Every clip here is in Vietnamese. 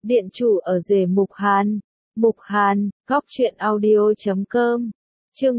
Điện chủ ở rể Mục Hàn. Mục Hàn, góc truyện audio.com. Chương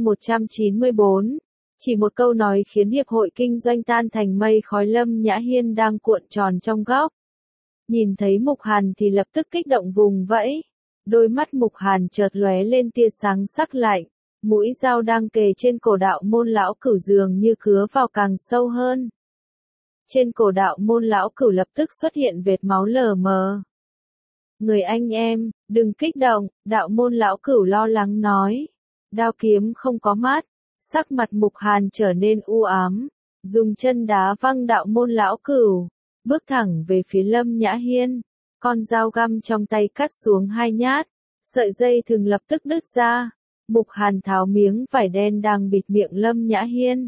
194. Chỉ một câu nói khiến hiệp hội kinh doanh tan thành mây khói. Lâm Nhã Hiên đang cuộn tròn trong góc. Nhìn thấy Mục Hàn thì lập tức kích động vùng vẫy. Đôi mắt Mục Hàn chợt lóe lên tia sáng sắc lạnh. Mũi dao đang kề trên cổ Đạo Môn lão cửu dường như cứa vào càng sâu hơn. Trên cổ Đạo Môn lão cửu lập tức xuất hiện vệt máu lờ mờ. Người anh em, đừng kích động, Đạo Môn lão cửu lo lắng nói. Đao kiếm không có mắt. Sắc mặt Mục Hàn trở nên u ám. Dùng chân đá văng Đạo Môn lão cửu. Bước thẳng về phía Lâm Nhã Hiên. Con dao găm trong tay cắt xuống 2 nhát. Sợi dây thừng lập tức đứt ra. Mục Hàn tháo miếng vải đen đang bịt miệng Lâm Nhã Hiên.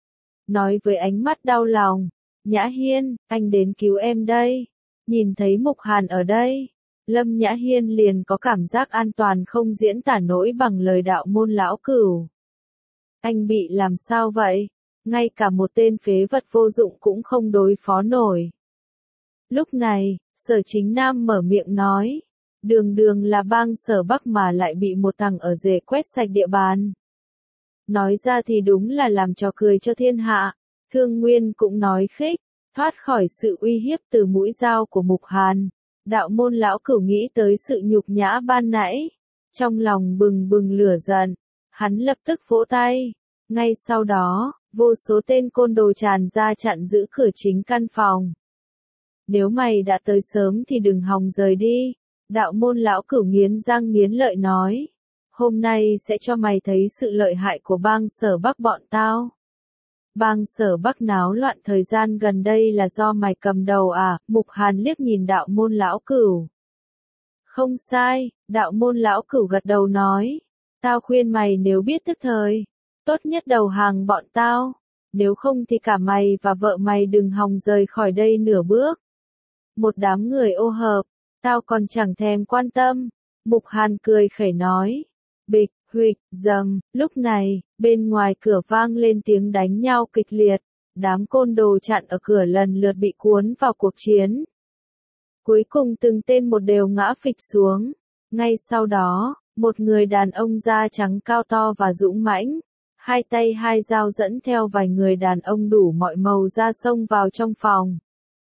Nói với ánh mắt đau lòng. Nhã Hiên, anh đến cứu em đây. Nhìn thấy Mục Hàn ở đây. Lâm Nhã Hiên liền có cảm giác an toàn không diễn tả nổi bằng lời Đạo Môn lão cửu. Anh bị làm sao vậy? Ngay cả một tên phế vật vô dụng cũng không đối phó nổi. Lúc này, Sở Chính Nam mở miệng nói. Đường đường là bang Sở Bắc mà lại bị một thằng ở rể quét sạch địa bàn. Nói ra thì đúng là làm trò cười cho thiên hạ. Thương Nguyên cũng nói khích, thoát khỏi sự uy hiếp từ mũi dao của Mục Hàn. Đạo Môn lão cửu nghĩ tới sự nhục nhã ban nãy. Trong lòng bừng bừng lửa giận. Hắn lập tức vỗ tay. Ngay sau đó, vô số tên côn đồ tràn ra chặn giữ cửa chính căn phòng. Nếu mày đã tới sớm thì đừng hòng rời đi. Đạo Môn lão cửu nghiến răng nghiến lợi nói. Hôm nay sẽ cho mày thấy sự lợi hại của bang Sở Bắc bọn tao. Bang Sở Bắc náo loạn thời gian gần đây là do mày cầm đầu à? Mục Hàn liếc nhìn Đạo Môn lão cửu. Không sai, Đạo Môn lão cửu gật đầu nói. Tao khuyên mày nếu biết tức thời, tốt nhất đầu hàng bọn tao. Nếu không thì cả mày và vợ mày đừng hòng rời khỏi đây nửa bước. Một đám người ô hợp, tao còn chẳng thèm quan tâm. Mục Hàn cười khẩy nói. Bịch, huỵch, dầm, lúc này, bên ngoài cửa vang lên tiếng đánh nhau kịch liệt. Đám côn đồ chặn ở cửa lần lượt bị cuốn vào cuộc chiến. Cuối cùng từng tên một đều ngã phịch xuống. Ngay sau đó, một người đàn ông da trắng cao to và dũng mãnh. 2 tay 2 dao dẫn theo vài người đàn ông đủ mọi màu ra xông vào trong phòng.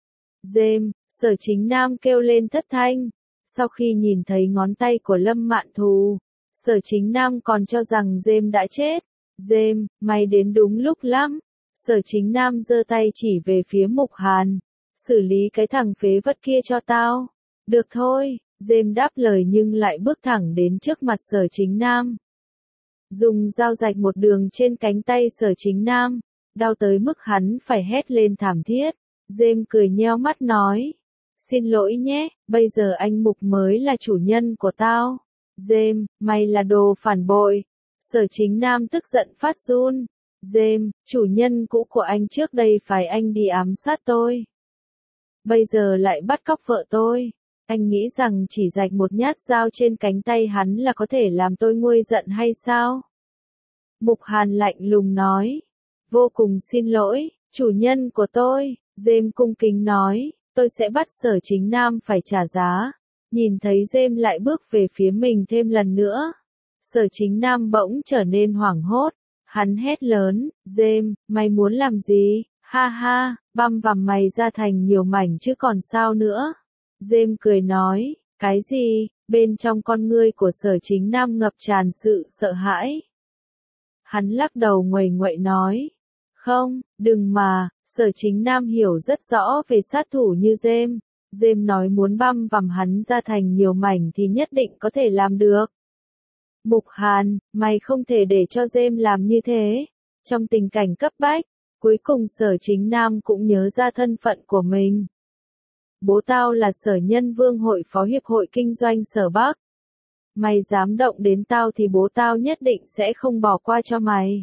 Dêm, Sở Chính Nam kêu lên thất thanh. Sau khi nhìn thấy ngón tay của Lâm Mạn Thù, Sở Chính Nam còn cho rằng Dêm đã chết. Dêm, mày đến đúng lúc lắm. Sở Chính Nam giơ tay chỉ về phía Mục Hàn. Xử lý cái thằng phế vật kia cho tao. Được thôi, Dêm đáp lời nhưng lại bước thẳng đến trước mặt Sở Chính Nam. Dùng dao rạch một đường trên cánh tay Sở Chính Nam. Đau tới mức hắn phải hét lên thảm thiết. Dêm cười nheo mắt nói. Xin lỗi nhé, bây giờ anh Mục mới là chủ nhân của tao. Dêm, mày là đồ phản bội. Sở Chính Nam tức giận phát run. Dêm, chủ nhân cũ của anh trước đây phải anh đi ám sát tôi. Bây giờ lại bắt cóc vợ tôi. Anh nghĩ rằng chỉ rạch một nhát dao trên cánh tay hắn là có thể làm tôi nguôi giận hay sao? Mục Hàn lạnh lùng nói. Vô cùng xin lỗi, chủ nhân của tôi. Dêm cung kính nói. Tôi sẽ bắt Sở Chính Nam phải trả giá. Nhìn thấy Dêm lại bước về phía mình thêm lần nữa. Sở Chính Nam bỗng trở nên hoảng hốt. Hắn hét lớn. Dêm, mày muốn làm gì? Ha ha, băm vằm mày ra thành nhiều mảnh chứ còn sao nữa. Dêm cười nói. Cái gì? Bên trong con ngươi của Sở Chính Nam ngập tràn sự sợ hãi. Hắn lắc đầu nguầy nguậy nói. Không, đừng mà. Sở Chính Nam hiểu rất rõ về sát thủ như Dêm. Dêm nói muốn băm vằm hắn ra thành nhiều mảnh thì nhất định có thể làm được. Mục Hàn, mày không thể để cho Dêm làm như thế. Trong tình cảnh cấp bách, cuối cùng Sở Chính Nam cũng nhớ ra thân phận của mình. Bố tao là Sở Nhân Vương hội phó hiệp hội kinh doanh Sở Bắc. Mày dám động đến tao thì bố tao nhất định sẽ không bỏ qua cho mày.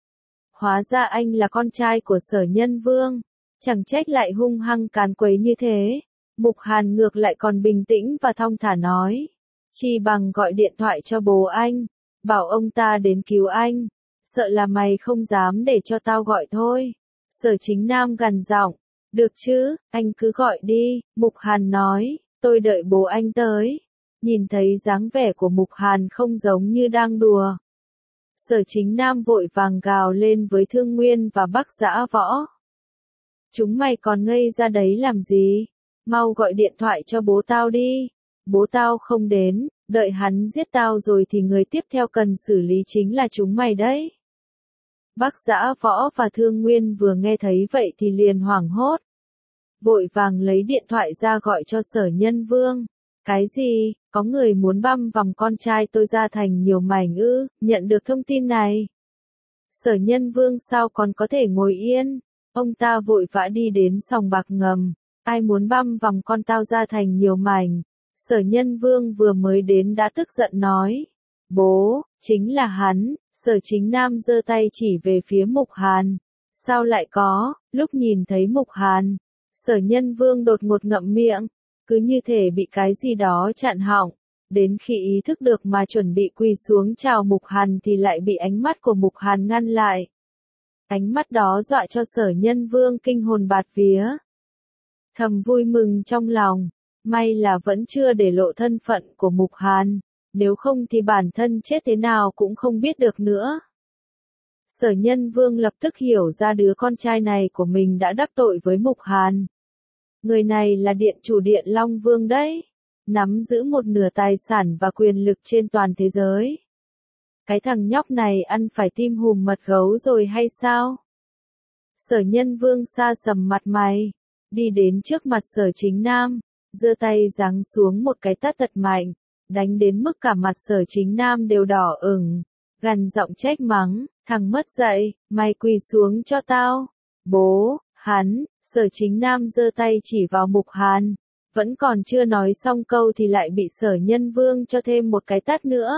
Hóa ra anh là con trai của Sở Nhân Vương. Chẳng trách lại hung hăng càn quấy như thế. Mục Hàn ngược lại còn bình tĩnh và thong thả nói. Chỉ bằng gọi điện thoại cho bố anh. Bảo ông ta đến cứu anh. Sợ là mày không dám để cho tao gọi thôi. Sở Chính Nam gằn giọng. Được chứ, anh cứ gọi đi. Mục Hàn nói. Tôi đợi bố anh tới. Nhìn thấy dáng vẻ của Mục Hàn không giống như đang đùa. Sở Chính Nam vội vàng gào lên với Thương Nguyên và Bắc Dã Võ. Chúng mày còn ngây ra đấy làm gì? Mau gọi điện thoại cho bố tao đi. Bố tao không đến, đợi hắn giết tao rồi thì người tiếp theo cần xử lý chính là chúng mày đấy. Bắc Dã Võ và Thương Nguyên vừa nghe thấy vậy thì liền hoảng hốt. Vội vàng lấy điện thoại ra gọi cho Sở Nhân Vương. Cái gì, có người muốn băm vằm con trai tôi ra thành nhiều mảnh ư? Nhận được thông tin này. Sở Nhân Vương sao còn có thể ngồi yên? Ông ta vội vã đi đến sòng bạc ngầm. Ai muốn băm vằm con tao ra thành nhiều mảnh? Sở Nhân Vương vừa mới đến đã tức giận nói. Bố, chính là hắn. Sở Chính Nam giơ tay chỉ về phía Mục Hàn. Sao lại có? Lúc nhìn thấy Mục Hàn, Sở Nhân Vương đột ngột ngậm miệng, cứ như thể bị cái gì đó chặn họng. Đến khi ý thức được mà chuẩn bị quỳ xuống chào Mục Hàn thì lại bị ánh mắt của Mục Hàn ngăn lại. Ánh mắt đó dọa cho Sở Nhân Vương kinh hồn bạt vía. Thầm vui mừng trong lòng, may là vẫn chưa để lộ thân phận của Mục Hàn, nếu không thì bản thân chết thế nào cũng không biết được nữa. Sở Nhân Vương lập tức hiểu ra đứa con trai này của mình đã đắc tội với Mục Hàn. Người này là điện chủ Điện Long Vương đấy, nắm giữ một nửa tài sản và quyền lực trên toàn thế giới. Cái thằng nhóc này ăn phải tim hùm mật gấu rồi hay sao? Sở Nhân Vương sa sầm mặt mày, đi đến trước mặt Sở Chính Nam, giơ tay giáng xuống một cái tát thật mạnh, đánh đến mức cả mặt Sở Chính Nam đều đỏ ửng, gằn giọng trách mắng, thằng mất dạy, mày quỳ xuống cho tao. Bố, hắn, Sở Chính Nam giơ tay chỉ vào Mục Hàn, vẫn còn chưa nói xong câu thì lại bị Sở Nhân Vương cho thêm một cái tát nữa.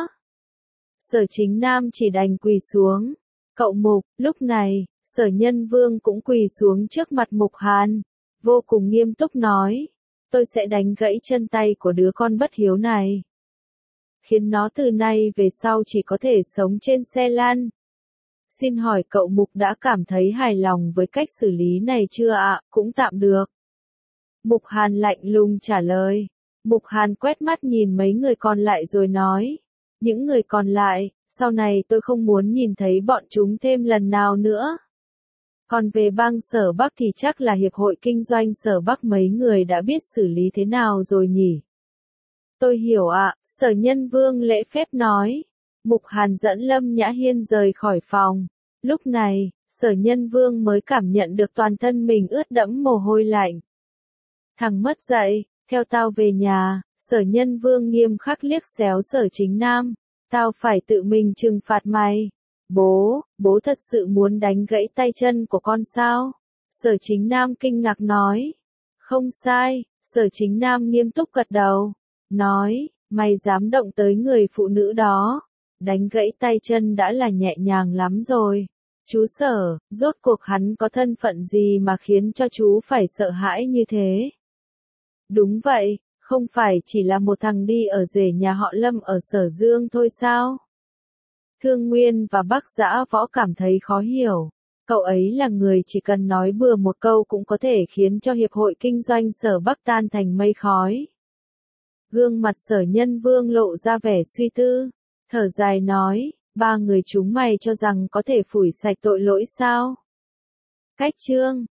Sở Chính Nam chỉ đành quỳ xuống. Cậu Mục, lúc này, Sở Nhân Vương cũng quỳ xuống trước mặt Mục Hàn, vô cùng nghiêm túc nói, tôi sẽ đánh gãy chân tay của đứa con bất hiếu này, khiến nó từ nay về sau chỉ có thể sống trên xe lăn. Xin hỏi cậu Mục đã cảm thấy hài lòng với cách xử lý này chưa ạ? Cũng tạm được. Mục Hàn lạnh lùng trả lời. Mục Hàn quét mắt nhìn mấy người còn lại rồi nói, những người còn lại, sau này tôi không muốn nhìn thấy bọn chúng thêm lần nào nữa. Còn về bang Sở Bắc thì chắc là Hiệp hội Kinh doanh Sở Bắc mấy người đã biết xử lý thế nào rồi nhỉ? Tôi hiểu ạ, Sở Nhân Vương lễ phép nói. Mục Hàn dẫn Lâm Nhã Hiên rời khỏi phòng. Lúc này, Sở Nhân Vương mới cảm nhận được toàn thân mình ướt đẫm mồ hôi lạnh. Thằng mất dạy, theo tao về nhà. Sở Nhân Vương nghiêm khắc liếc xéo Sở Chính Nam. Tao phải tự mình trừng phạt mày. Bố thật sự muốn đánh gãy tay chân của con sao? Sở Chính Nam kinh ngạc nói. Không sai, Sở Chính Nam nghiêm túc gật đầu. Nói, mày dám động tới người phụ nữ đó. Đánh gãy tay chân đã là nhẹ nhàng lắm rồi. Chú Sở, rốt cuộc hắn có thân phận gì mà khiến cho chú phải sợ hãi như thế? Đúng vậy, không phải chỉ là một thằng đi ở rể nhà họ Lâm ở Sở Dương thôi sao? Thương Nguyên và Bắc Dã Võ cảm thấy khó hiểu. Cậu ấy là người chỉ cần nói bừa một câu cũng có thể khiến cho Hiệp hội Kinh doanh Sở Bắc tan thành mây khói. Gương mặt Sở Nhân Vương lộ ra vẻ suy tư, thở dài nói, ba người chúng mày cho rằng có thể phủi sạch tội lỗi sao? Cách chương